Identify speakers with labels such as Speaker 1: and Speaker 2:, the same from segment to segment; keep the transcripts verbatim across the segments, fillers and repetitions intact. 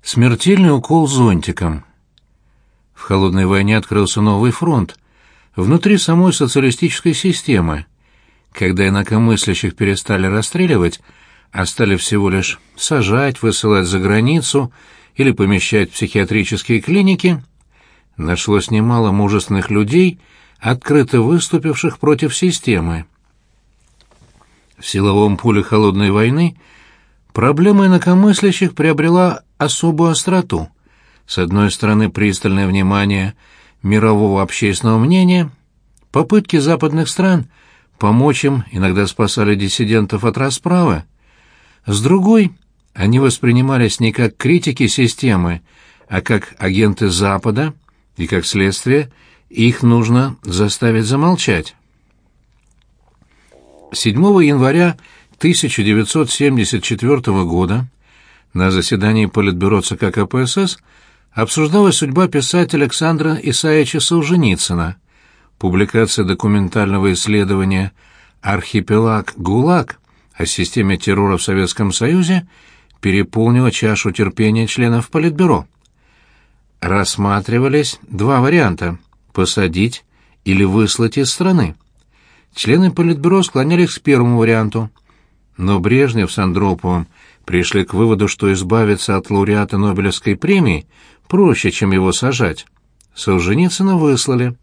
Speaker 1: Смертельный укол зонтиком. В холодной войне открылся новый фронт внутри самой социалистической системы, когда инакомыслящих перестали расстреливать, а стали всего лишь сажать, высылать за границу или помещать в психиатрические клиники. Нашлось немало мужественных людей, открыто выступивших против системы. В силовом поле холодной войны проблема инакомыслящих приобрела особую остроту. С одной стороны, пристальное внимание мирового общественного мнения, попытки западных стран помочь им иногда спасали диссидентов от расправы. С другой, они воспринимались не как критики системы, а как агенты Запада, и, как следствие, их нужно заставить замолчать. седьмого января тысяча девятьсот семьдесят четвёртого года на заседании Политбюро ЦК КПСС обсуждалась судьба писателя Александра Исаевича Солженицына. Публикация документального исследования «Архипелаг ГУЛАГ» о системе террора в Советском Союзе переполнила чашу терпения членов Политбюро. Рассматривались два варианта – посадить или выслать из страны. Члены Политбюро склонялись к первому варианту, но Брежнев с Андроповым пришли к выводу, что избавиться от лауреата Нобелевской премии проще, чем его сажать. Солженицына выслали.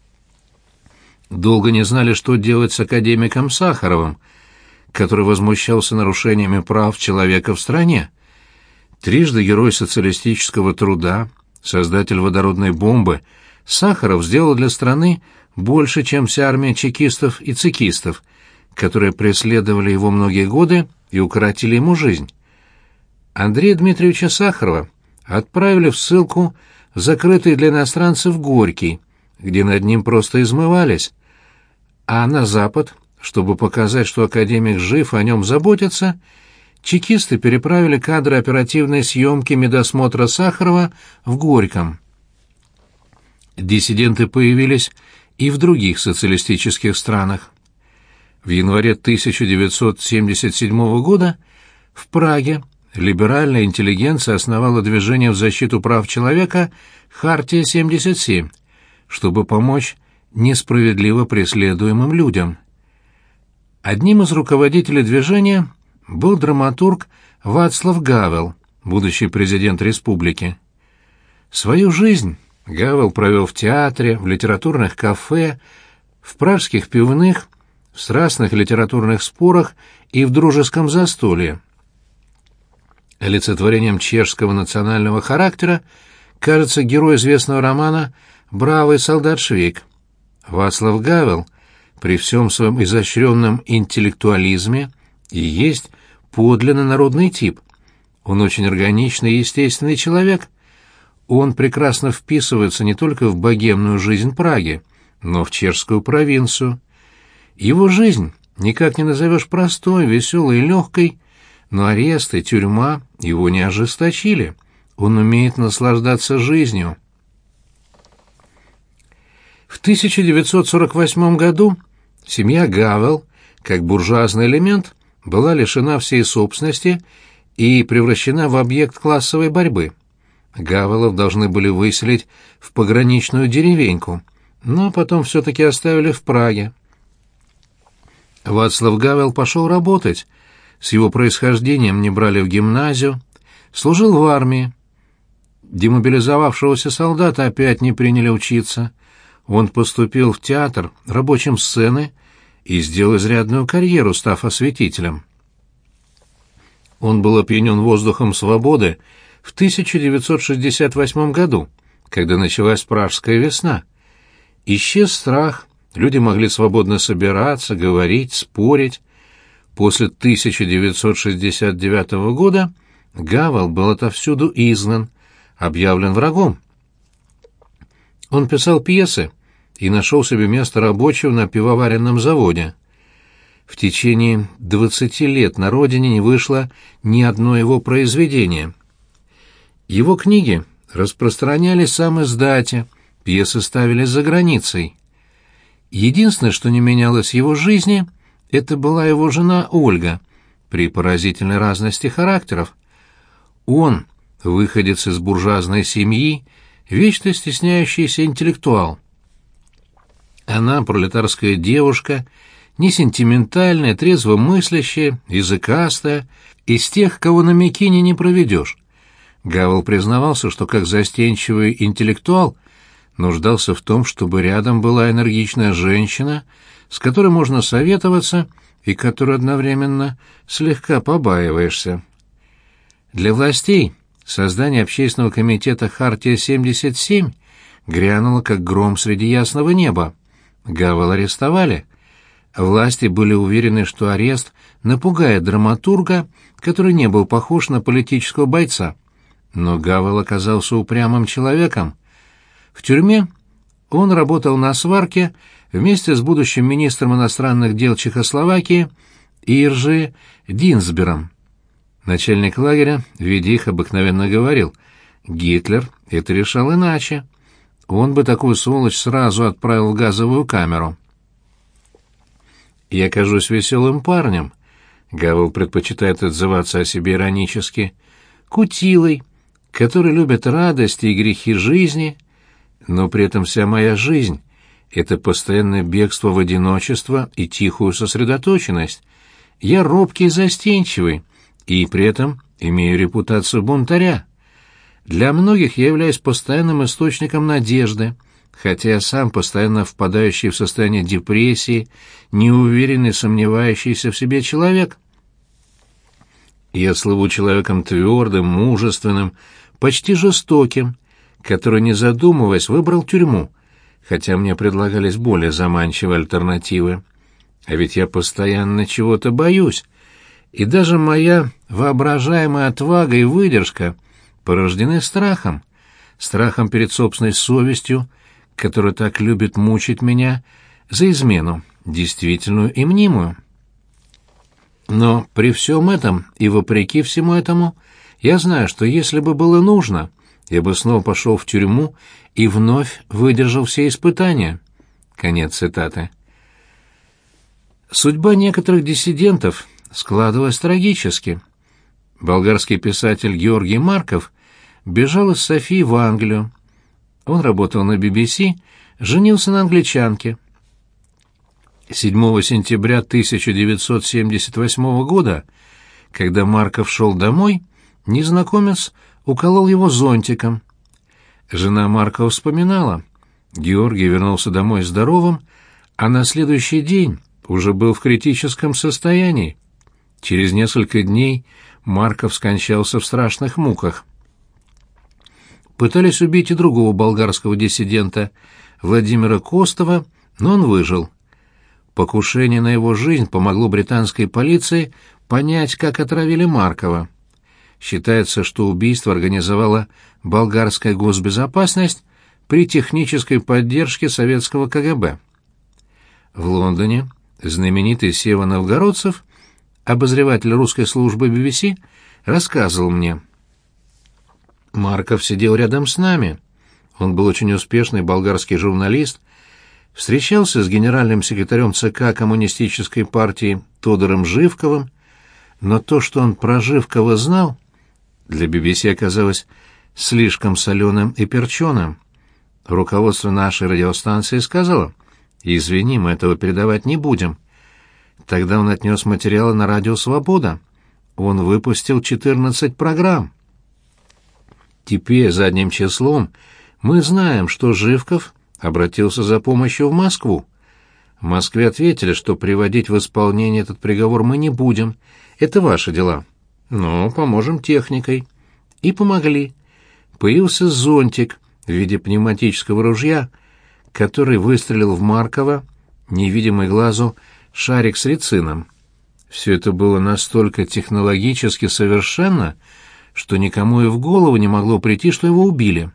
Speaker 1: Долго не знали, что делать с академиком Сахаровым, который возмущался нарушениями прав человека в стране. Трижды герой социалистического труда, создатель водородной бомбы, Сахаров сделал для страны больше, чем вся армия чекистов и цекистов, которые преследовали его многие годы и укоротили ему жизнь. Андрея Дмитриевича Сахарова отправили в ссылку в закрытый для иностранцев Горький, где над ним просто измывались, а на Запад, чтобы показать, что академик жив, о нем заботятся, чекисты переправили кадры оперативной съемки медосмотра Сахарова в Горьком. Диссиденты появились и в других социалистических странах. В январе тысяча девятьсот семьдесят седьмого года в Праге либеральная интеллигенция основала движение в защиту прав человека «Хартия семьдесят семь», чтобы помочь несправедливо преследуемым людям. Одним из руководителей движения был драматург Вацлав Гавел, будущий президент республики. Свою жизнь Гавел провел в театре, в литературных кафе, в пражских пивных, в страстных литературных спорах и в дружеском застолье. Олицетворением чешского национального характера кажется герой известного романа «Бравый солдат Швейк». Вацлав Гавел при всем своем изощренном интеллектуализме и есть подлинно народный тип. Он очень органичный и естественный человек. Он прекрасно вписывается не только в богемную жизнь Праги, но в чешскую провинцию. Его жизнь никак не назовешь простой, веселой и легкой, но аресты, тюрьма его не ожесточили. Он умеет наслаждаться жизнью. В тысяча девятьсот сорок восьмом году семья Гавел, как буржуазный элемент, была лишена всей собственности и превращена в объект классовой борьбы. Гавелов должны были выселить в пограничную деревеньку, но потом все-таки оставили в Праге. Вацлав Гавел пошел работать. С его происхождением не брали в гимназию, служил в армии. Демобилизовавшегося солдата опять не приняли учиться. Он поступил в театр рабочим сцены и сделал изрядную карьеру, став осветителем. Он был опьянен воздухом свободы в тысяча девятьсот шестьдесят восьмом году, когда началась Пражская весна. Исчез страх, люди могли свободно собираться, говорить, спорить. После тысяча девятьсот шестьдесят девятого года Гавел был отовсюду изгнан, объявлен врагом. Он писал пьесы и нашел себе место рабочего на пивоваренном заводе. В течение двадцати лет на родине не вышло ни одно его произведение. Его книги распространялись сам издате, пьесы ставились за границей. Единственное, что не менялось в его жизни, это была его жена Ольга, при поразительной разности характеров. Он, выходец из буржуазной семьи, вечно стесняющийся интеллектуал. Она пролетарская девушка, не сентиментальная, трезвомыслящая, языкастая, из тех, кого на Микине не проведешь. Гавел признавался, что как застенчивый интеллектуал нуждался в том, чтобы рядом была энергичная женщина, с которой можно советоваться и которой одновременно слегка побаиваешься. Для властей создание общественного комитета «Хартия-семьдесят семь» грянуло как гром среди ясного неба. Гавела арестовали. Власти были уверены, что арест напугает драматурга, который не был похож на политического бойца. Но Гавел оказался упрямым человеком. В тюрьме он работал на сварке вместе с будущим министром иностранных дел Чехословакии Иржи Динсбером. Начальник лагеря, видя их, обыкновенно говорил: «Гитлер это решал иначе. Он бы такую сволочь сразу отправил в газовую камеру». «Я кажусь веселым парнем», — Гавел предпочитает отзываться о себе иронически, «кутилой, который любит радости и грехи жизни, но при этом вся моя жизнь — это постоянное бегство в одиночество и тихую сосредоточенность. Я робкий и застенчивый, и при этом имею репутацию бунтаря. Для многих я являюсь постоянным источником надежды, хотя я сам постоянно впадающий в состояние депрессии, неуверенный, сомневающийся в себе человек. Я слыву человеком твердым, мужественным, почти жестоким, который, не задумываясь, выбрал тюрьму, хотя мне предлагались более заманчивые альтернативы. А ведь я постоянно чего-то боюсь, и даже моя воображаемая отвага и выдержка порождены страхом, страхом перед собственной совестью, которая так любит мучить меня за измену, действительную и мнимую. Но при всем этом и вопреки всему этому я знаю, что если бы было нужно, я бы снова пошел в тюрьму и вновь выдержал все испытания». Конец цитаты. Судьба некоторых диссидентов складывалась трагически. Болгарский писатель Георгий Марков бежал из Софии в Англию. Он работал на би би си, женился на англичанке. седьмого сентября тысяча девятьсот семьдесят восьмого года, когда Марков шел домой, незнакомец уколол его зонтиком. Жена Маркова вспоминала: Георгий вернулся домой здоровым, а на следующий день уже был в критическом состоянии. Через несколько дней Марков скончался в страшных муках. Пытались убить и другого болгарского диссидента, Владимира Костова, но он выжил. Покушение на его жизнь помогло британской полиции понять, как отравили Маркова. Считается, что убийство организовала болгарская госбезопасность при технической поддержке советского ка гэ бэ. В Лондоне знаменитый Сева Новгородцев, обозреватель русской службы би би си, рассказывал мне: «Марков сидел рядом с нами. Он был очень успешный болгарский журналист, встречался с генеральным секретарем ЦК Коммунистической партии Тодором Живковым, но то, что он про Живкова знал, для би би си оказалось слишком соленым и перченым. Руководство нашей радиостанции сказало: «Извини, мы этого передавать не будем». Тогда он отнес материалы на радио «Свобода». Он выпустил четырнадцать программ. Теперь задним числом мы знаем, что Живков обратился за помощью в Москву. В Москве ответили, что приводить в исполнение этот приговор мы не будем. Это ваши дела. Но поможем техникой. И помогли. Появился зонтик в виде пневматического ружья, который выстрелил в Маркова, невидимый глазу, шарик с рицином. Все это было настолько технологически совершенно, что никому и в голову не могло прийти, что его убили.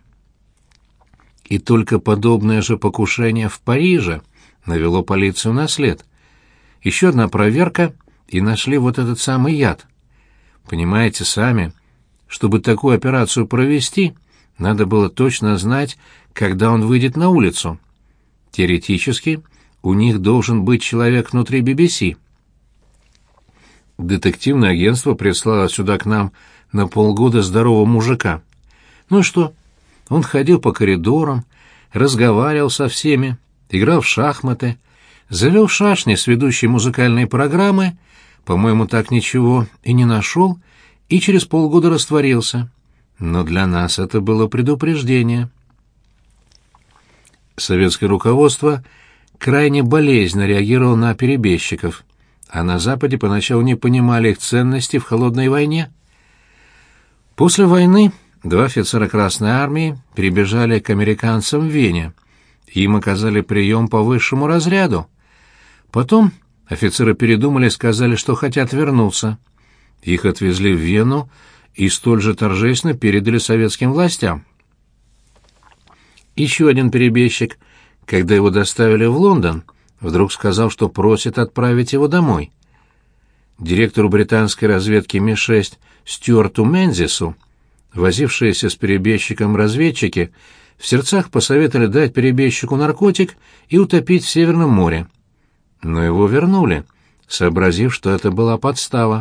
Speaker 1: И только подобное же покушение в Париже навело полицию на след. Еще одна проверка, и нашли вот этот самый яд. Понимаете сами, чтобы такую операцию провести, надо было точно знать, когда он выйдет на улицу. Теоретически, у них должен быть человек внутри би би си. Детективное агентство прислало сюда к нам на полгода здорового мужика. Ну и что? Он ходил по коридорам, разговаривал со всеми, играл в шахматы, завел шашни с ведущей музыкальной программы, по-моему, так ничего и не нашел, и через полгода растворился. Но для нас это было предупреждение. Советское руководство крайне болезненно реагировало на перебежчиков, а на Западе поначалу не понимали их ценности в холодной войне. После войны два офицера Красной Армии перебежали к американцам в Вене. Им оказали прием по высшему разряду. Потом офицеры передумали и сказали, что хотят вернуться. Их отвезли в Вену и столь же торжественно передали советским властям. Еще один перебежчик, когда его доставили в Лондон, вдруг сказал, что просит отправить его домой. Директору британской разведки Ми шесть Стюарту Мензису, возившиеся с перебежчиком разведчики, в сердцах посоветовали дать перебежчику наркотик и утопить в Северном море. Но его вернули, сообразив, что это была подстава.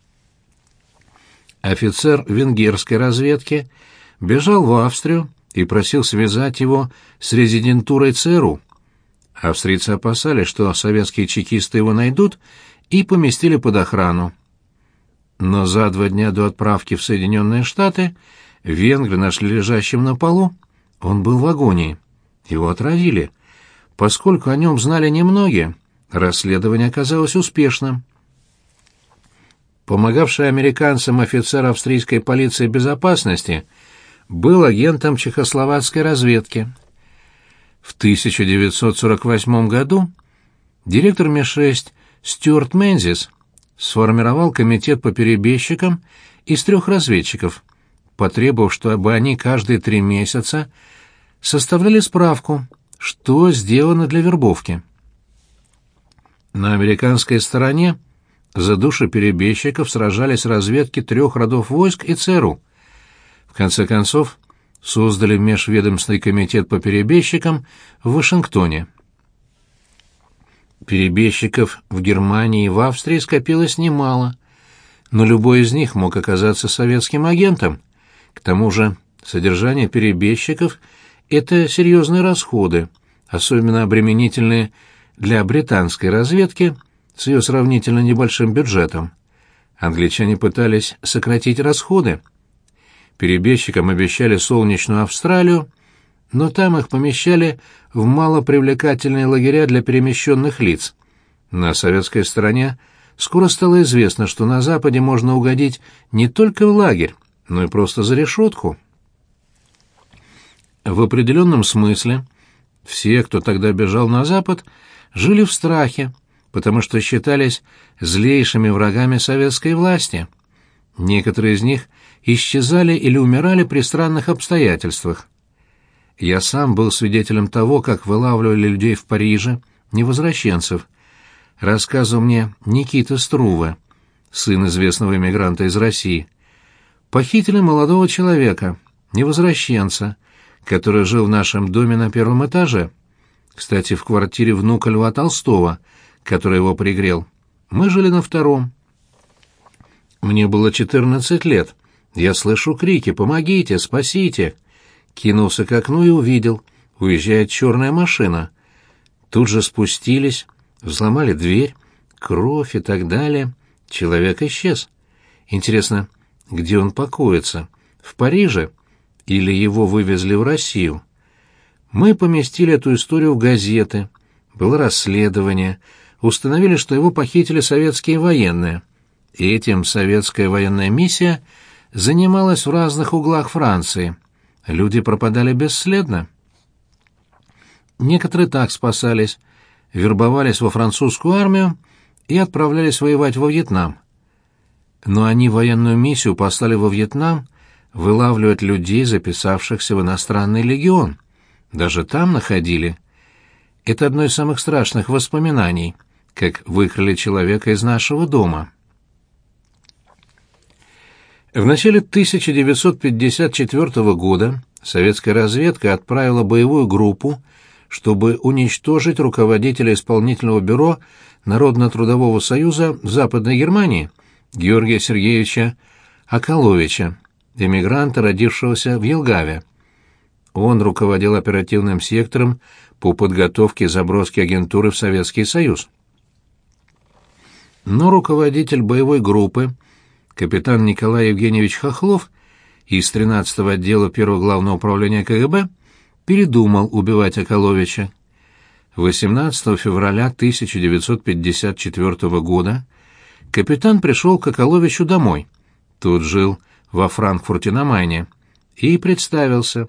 Speaker 1: Офицер венгерской разведки бежал в Австрию и просил связать его с резидентурой ЦРУ. Австрийцы опасались, что советские чекисты его найдут, и поместили под охрану. Но за два дня до отправки в Соединенные Штаты венгры нашли лежащим на полу. Он был в агонии. Его отравили. Поскольку о нем знали немногие, расследование оказалось успешным. Помогавший американцам офицер австрийской полиции безопасности был агентом чехословацкой разведки. В тысяча девятьсот сорок восьмом году директор Ми шесть Стюарт Мензис сформировал комитет по перебежчикам из трех разведчиков, потребовав, чтобы они каждые три месяца составляли справку, что сделано для вербовки. На американской стороне за души перебежчиков сражались разведки трех родов войск и ЦРУ. В конце концов, создали межведомственный комитет по перебежчикам в Вашингтоне. Перебежчиков в Германии и в Австрии скопилось немало, но любой из них мог оказаться советским агентом. К тому же содержание перебежчиков — это серьезные расходы, особенно обременительные для британской разведки с ее сравнительно небольшим бюджетом. Англичане пытались сократить расходы. Перебежчикам обещали солнечную Австралию, но там их помещали в малопривлекательные лагеря для перемещенных лиц. На советской стороне скоро стало известно, что на Западе можно угодить не только в лагерь, но и просто за решетку. В определенном смысле все, кто тогда бежал на Запад, жили в страхе, потому что считались злейшими врагами советской власти. Некоторые из них исчезали или умирали при странных обстоятельствах. Я сам был свидетелем того, как вылавливали людей в Париже, невозвращенцев. Рассказывал мне Никита Струве, сын известного эмигранта из России. Похитили молодого человека, невозвращенца, который жил в нашем доме на первом этаже. Кстати, в квартире внука Льва Толстого, который его пригрел. Мы жили на втором. Мне было четырнадцать лет. Я слышу крики «Помогите! Спасите!» Кинулся к окну и увидел. Уезжает черная машина. Тут же спустились, взломали дверь, кровь и так далее. Человек исчез. Интересно, где он покоится? В Париже? Или его вывезли в Россию? Мы поместили эту историю в газеты. Было расследование. Установили, что его похитили советские военные. И этим советская военная миссия занималась в разных углах Франции. Люди пропадали бесследно. Некоторые так спасались, вербовались во французскую армию и отправлялись воевать во Вьетнам. Но они военную миссию послали во Вьетнам вылавливать людей, записавшихся в иностранный легион. Даже там находили. Это одно из самых страшных воспоминаний, как выкрали человека из нашего дома. В начале тысяча девятьсот пятьдесят четвёртого года советская разведка отправила боевую группу, чтобы уничтожить руководителя исполнительного бюро Народно-трудового союза в Западной Германии Георгия Сергеевича Акаловича, эмигранта, родившегося в Елгаве. Он руководил оперативным сектором по подготовке и заброске агентуры в Советский Союз. Но руководитель боевой группы, капитан Николай Евгеньевич Хохлов из тринадцатого отдела первого главного управления ка гэ бэ, передумал убивать Акаловича. восемнадцатого февраля тысяча девятьсот пятьдесят четвёртого года капитан пришел к Акаловичу домой, тот жил во Франкфурте на Майне, и представился.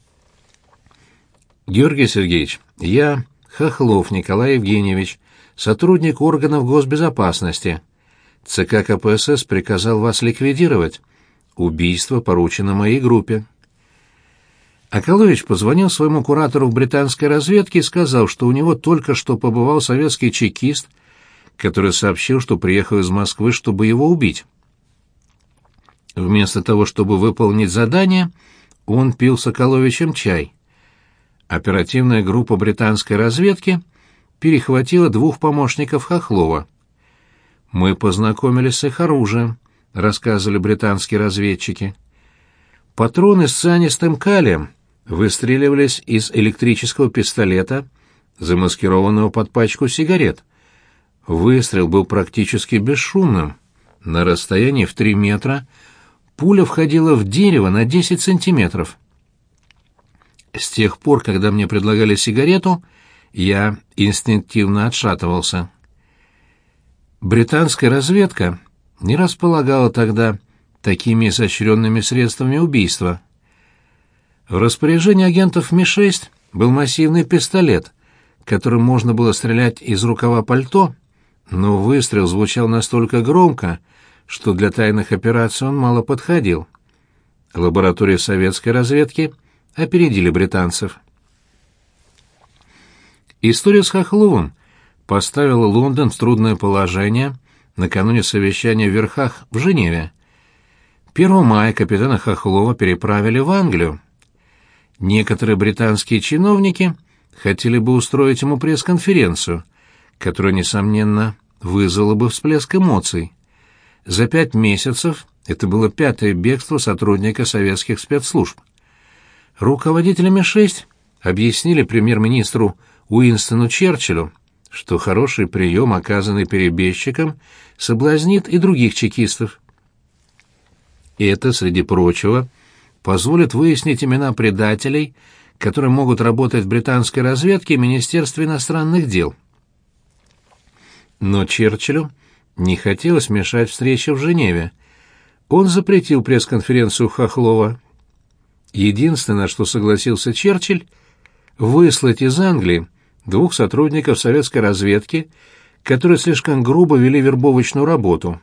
Speaker 1: «Георгий Сергеевич, я Хохлов Николай Евгеньевич, сотрудник органов госбезопасности. ЦК ка пэ эс эс приказал вас ликвидировать. Убийство поручено моей группе». Акалович позвонил своему куратору в британской разведке и сказал, что у него только что побывал советский чекист, который сообщил, что приехал из Москвы, чтобы его убить. Вместо того, чтобы выполнить задание, он пил с Акаловичем чай. Оперативная группа британской разведки перехватила двух помощников Хохлова. «Мы познакомились с их оружием», — рассказывали британские разведчики. Патроны с цианистым калием выстреливались из электрического пистолета, замаскированного под пачку сигарет. Выстрел был практически бесшумным. На расстоянии в три метра пуля входила в дерево на десять сантиметров. С тех пор, когда мне предлагали сигарету, я инстинктивно отшатывался. Британская разведка не располагала тогда такими изощренными средствами убийства. В распоряжении агентов эм и шесть был массивный пистолет, которым можно было стрелять из рукава пальто, но выстрел звучал настолько громко, что для тайных операций он мало подходил. Лаборатории советской разведки опередили британцев. История с Хохловым поставила Лондон в трудное положение накануне совещания в Верхах в Женеве. первого мая капитана Хохлова переправили в Англию. Некоторые британские чиновники хотели бы устроить ему пресс-конференцию, которая, несомненно, вызвала бы всплеск эмоций. За пять месяцев это было пятое бегство сотрудника советских спецслужб. Руководители эм и шесть объяснили премьер-министру Уинстону Черчиллю, что хороший прием, оказанный перебежчикам, соблазнит и других чекистов. И это, среди прочего, позволит выяснить имена предателей, которые могут работать в британской разведке и Министерстве иностранных дел. Но Черчиллю не хотелось мешать встрече в Женеве. Он запретил пресс-конференцию Хохлова. Единственное, на что согласился Черчилль, выслать из Англии двух сотрудников советской разведки, которые слишком грубо вели вербовочную работу.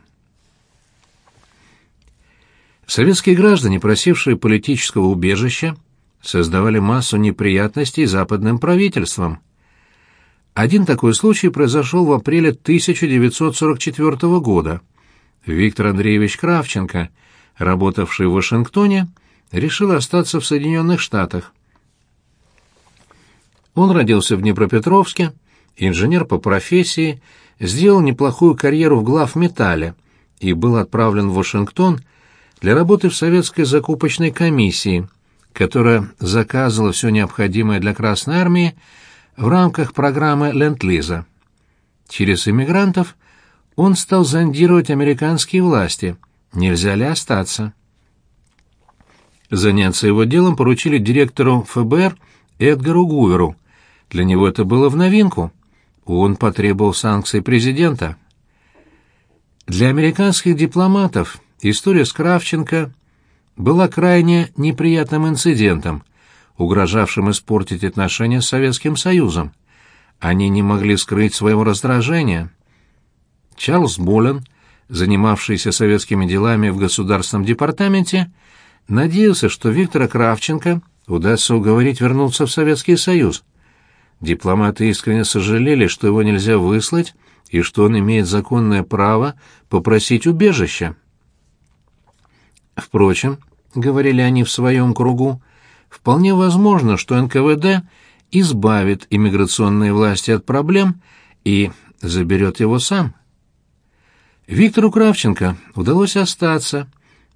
Speaker 1: Советские граждане, просившие политического убежища, создавали массу неприятностей западным правительствам. Один такой случай произошел в апреле тысяча девятьсот сорок четвёртого года. Виктор Андреевич Кравченко, работавший в Вашингтоне, решил остаться в Соединенных Штатах. Он родился в Днепропетровске, инженер по профессии, сделал неплохую карьеру в главметалле и был отправлен в Вашингтон для работы в советской закупочной комиссии, которая заказывала все необходимое для Красной Армии в рамках программы Ленд-Лиза. Через иммигрантов он стал зондировать американские власти, нельзя ли остаться. Заняться его делом поручили директору эф бэ эр Эдгару Гуверу. Для него это было в новинку. Он потребовал санкций президента. Для американских дипломатов история с Кравченко была крайне неприятным инцидентом, угрожавшим испортить отношения с Советским Союзом. Они не могли скрыть своего раздражения. Чарльз Болен, занимавшийся советскими делами в Государственном департаменте, надеялся, что Виктора Кравченко удастся уговорить вернуться в Советский Союз. Дипломаты искренне сожалели, что его нельзя выслать и что он имеет законное право попросить убежища. Впрочем, говорили они в своем кругу, вполне возможно, что эн ка вэ дэ избавит иммиграционные власти от проблем и заберет его сам. Виктору Кравченко удалось остаться,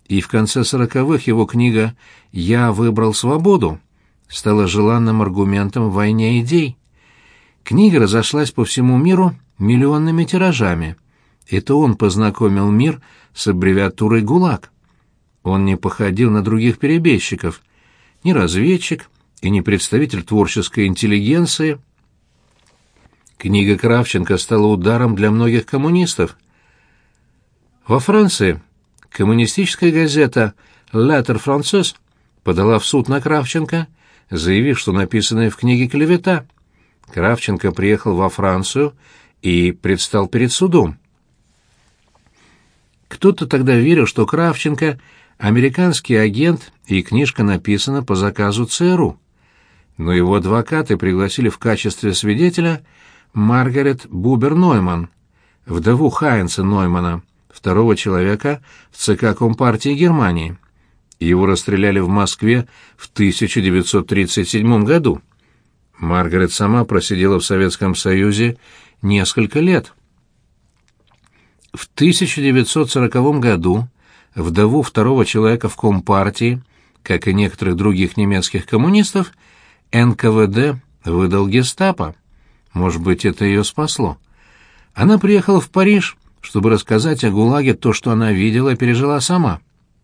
Speaker 1: и в конце сороковых его книга «Я выбрал свободу» стала желанным аргументом в войне идей. Книга разошлась по всему миру миллионными тиражами. Это он познакомил мир с аббревиатурой ГУЛАГ. Он не походил на других перебежчиков, ни разведчик и не представитель творческой интеллигенции. Книга Кравченко стала ударом для многих коммунистов. Во Франции коммунистическая газета «Lettre Française» подала в суд на Кравченко, заявив, что написанное в книге клевета. Кравченко приехал во Францию и предстал перед судом. Кто-то тогда верил, что Кравченко — американский агент, и книжка написана по заказу ЦРУ. Но его адвокаты пригласили в качестве свидетеля Маргарет Бубер-Нойман, вдову Хайнца Ноймана, второго человека в ЦК Компартии Германии. Его расстреляли в Москве в тысяча девятьсот тридцать седьмом году. Маргарет сама просидела в Советском Союзе несколько лет. В тысяча девятьсот сороковом году вдову второго человека в Компартии, как и некоторых других немецких коммунистов, эн ка вэ дэ выдал гестапо. Может быть, это ее спасло. Она приехала в Париж, чтобы рассказать о ГУЛАГе то, что она видела и пережила сама.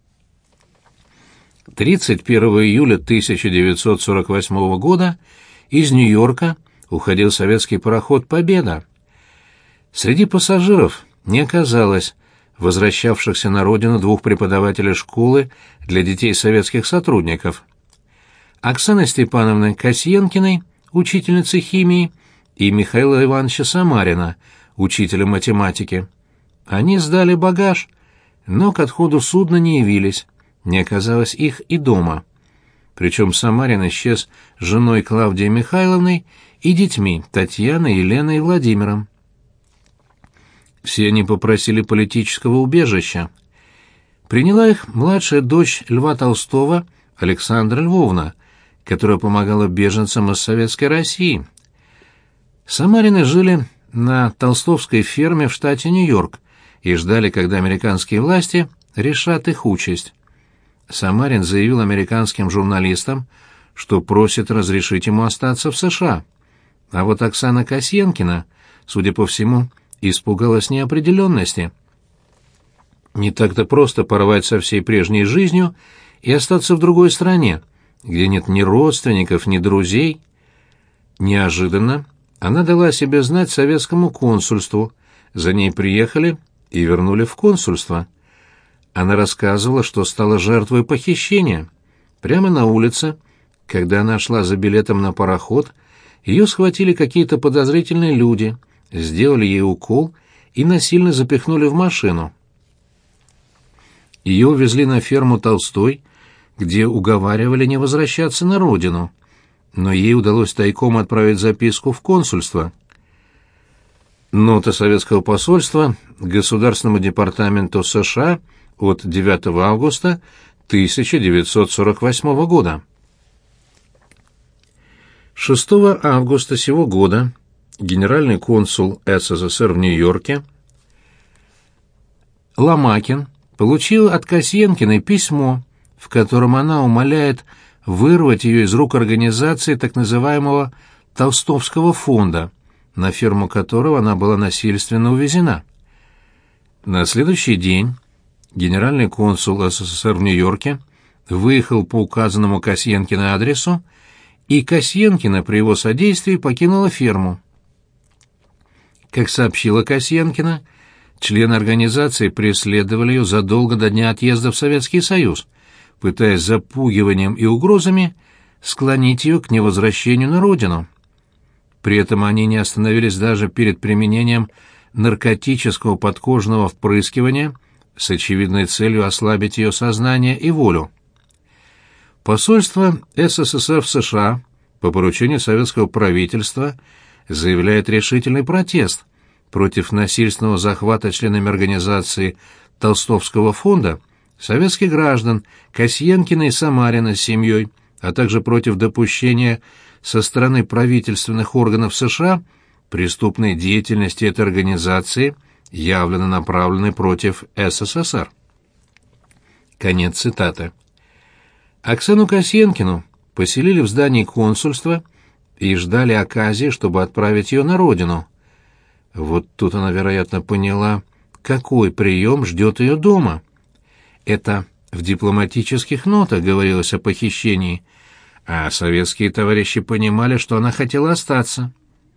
Speaker 1: тридцать первого июля тысяча девятьсот сорок восьмого года из Нью-Йорка уходил советский пароход «Победа». Среди пассажиров не оказалось возвращавшихся на родину двух преподавателей школы для детей советских сотрудников. Оксаны Степановны Касьенкиной, учительницы химии, и Михаила Ивановича Самарина, учителя математики. Они сдали багаж, но к отходу судна не явились, не оказалось их и дома. Причем Самарин исчез с женой Клавдией Михайловной и детьми Татьяной, Еленой и Владимиром. Все они попросили политического убежища. Приняла их младшая дочь Льва Толстого Александра Львовна, которая помогала беженцам из Советской России. Самарины жили на толстовской ферме в штате Нью-Йорк и ждали, когда американские власти решат их участь. Самарин заявил американским журналистам, что просит разрешить ему остаться в США. А вот Оксана Касьенкина, судя по всему, испугалась неопределенности. Не так-то просто порвать со всей прежней жизнью и остаться в другой стране, где нет ни родственников, ни друзей. Неожиданно она дала о себе знать советскому консульству, за ней приехали и вернули в консульство. Она рассказывала, что стала жертвой похищения. Прямо на улице, когда она шла за билетом на пароход, ее схватили какие-то подозрительные люди, сделали ей укол и насильно запихнули в машину. Ее увезли на ферму Толстой, где уговаривали не возвращаться на родину, но ей удалось тайком отправить записку в консульство. Нота советского посольства Государственному департаменту США от девятого августа тысяча девятьсот сорок восьмого года. шестого августа сего года генеральный консул эс эс эс эр в Нью-Йорке Ломакин получил от Касьенкиной письмо, в котором она умоляет вырвать ее из рук организации так называемого Толстовского фонда, на ферму которого она была насильственно увезена. На следующий день генеральный консул эс эс эс эр в Нью-Йорке выехал по указанному Касьенкиной адресу, и Касьенкина при его содействии покинула ферму. Как сообщила Касьенкина, члены организации преследовали ее задолго до дня отъезда в Советский Союз, пытаясь запугиванием и угрозами склонить ее к невозвращению на родину. При этом они не остановились даже перед применением наркотического подкожного впрыскивания с очевидной целью ослабить ее сознание и волю. Посольство эс эс эс эр в США по поручению советского правительства заявляет решительный протест против насильственного захвата членами организации Толстовского фонда советских граждан Касьенкина и Самарина с семьей, а также против допущения со стороны правительственных органов США преступной деятельности этой организации, явленно направленной против эс эс эс эр. Конец цитаты. Оксану Касьянкину поселили в здании консульства и ждали оказии, чтобы отправить ее на родину. Вот тут она, вероятно, поняла, какой прием ждет ее дома. Это в дипломатических нотах говорилось о похищении, а советские товарищи понимали, что она хотела остаться.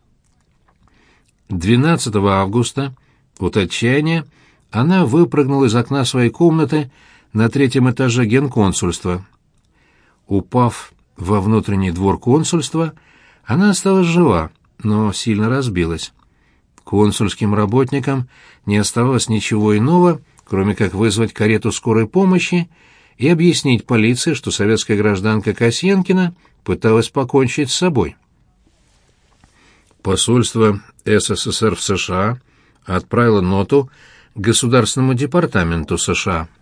Speaker 1: двенадцатого августа, от отчаяния, она выпрыгнула из окна своей комнаты на третьем этаже генконсульства. Упав во внутренний двор консульства, она осталась жива, но сильно разбилась. Консульским работникам не оставалось ничего иного, кроме как вызвать карету скорой помощи и объяснить полиции, что советская гражданка Касьянкина пыталась покончить с собой. Посольство СССР в США отправило ноту Государственному департаменту США.